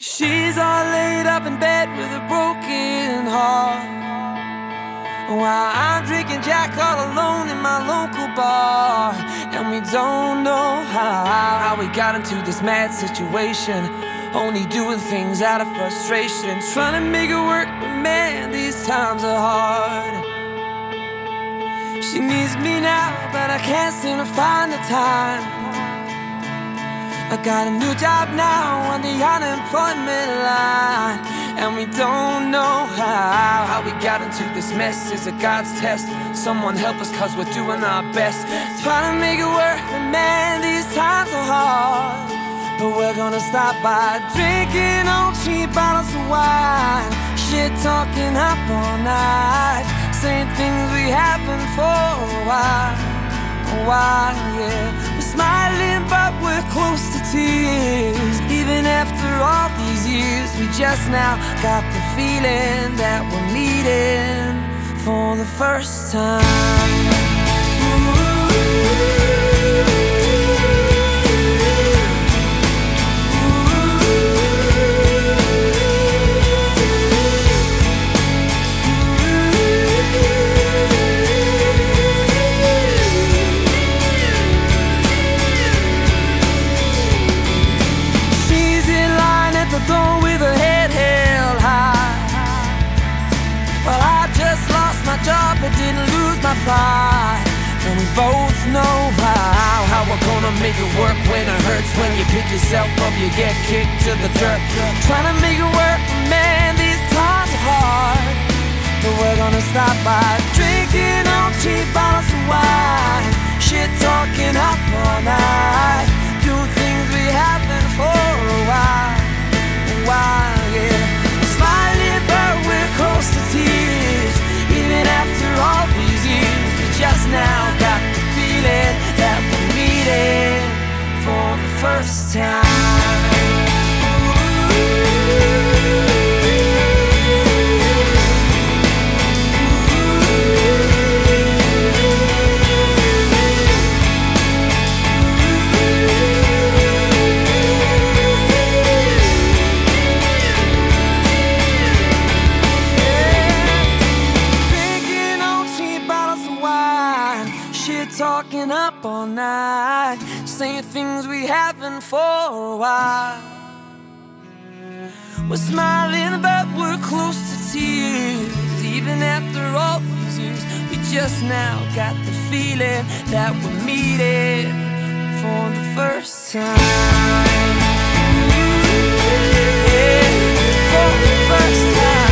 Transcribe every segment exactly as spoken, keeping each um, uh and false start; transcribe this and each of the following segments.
She's all laid up in bed with a broken heart, while I'm drinking Jack all alone in my local bar. And we don't know how, how we got into this mad situation, only doing things out of frustration, trying to make it work, but man, these times are hard. She needs me now, but I can't seem to find the time. I got a new job now on the unemployment line, and we don't know how, how we got into this mess. Is it God's test? Someone help us, cause we're doing our best, trying to make it work, but man, these times are hard. But we're gonna stop by drinking on cheap bottles of wine, shit talking up all night, saying things we haven't for a while, a while, yeah. We're smiling but we're close to tears, even after all these years. We just now got the feeling that we're meeting for the first time. With her head held high, well, I just lost my job but didn't lose my pride. And we both know how, how we're gonna make it work when it hurts. When you pick yourself up, you get kicked to the dirt. Trying to make it work, man, these times are hard. But we're gonna stop by drinking on cheap bottles of wine, shit talking up all night, doing things we haven't for a while. While, yeah. Smiling but we're close to tears, even after all these years. We just now got the feeling that we're meeting for the first time. Talking up all night, saying things we haven't for a while. We're smiling but we're close to tears, even after all these years. We just now got the feeling that we're meeting for the first time. Yeah, for the first time.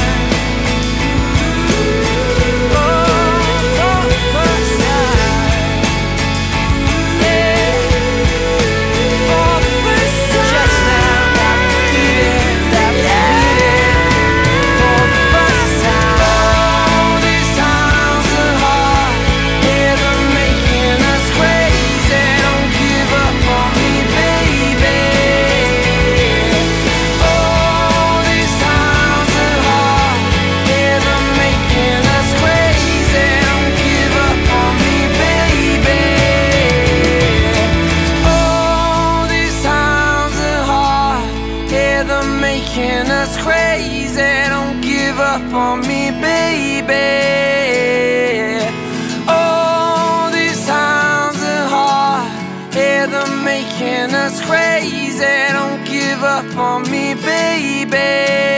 Making us crazy, don't give up on me, baby. Oh, these times are hard, yeah, they're making us crazy, don't give up on me, baby.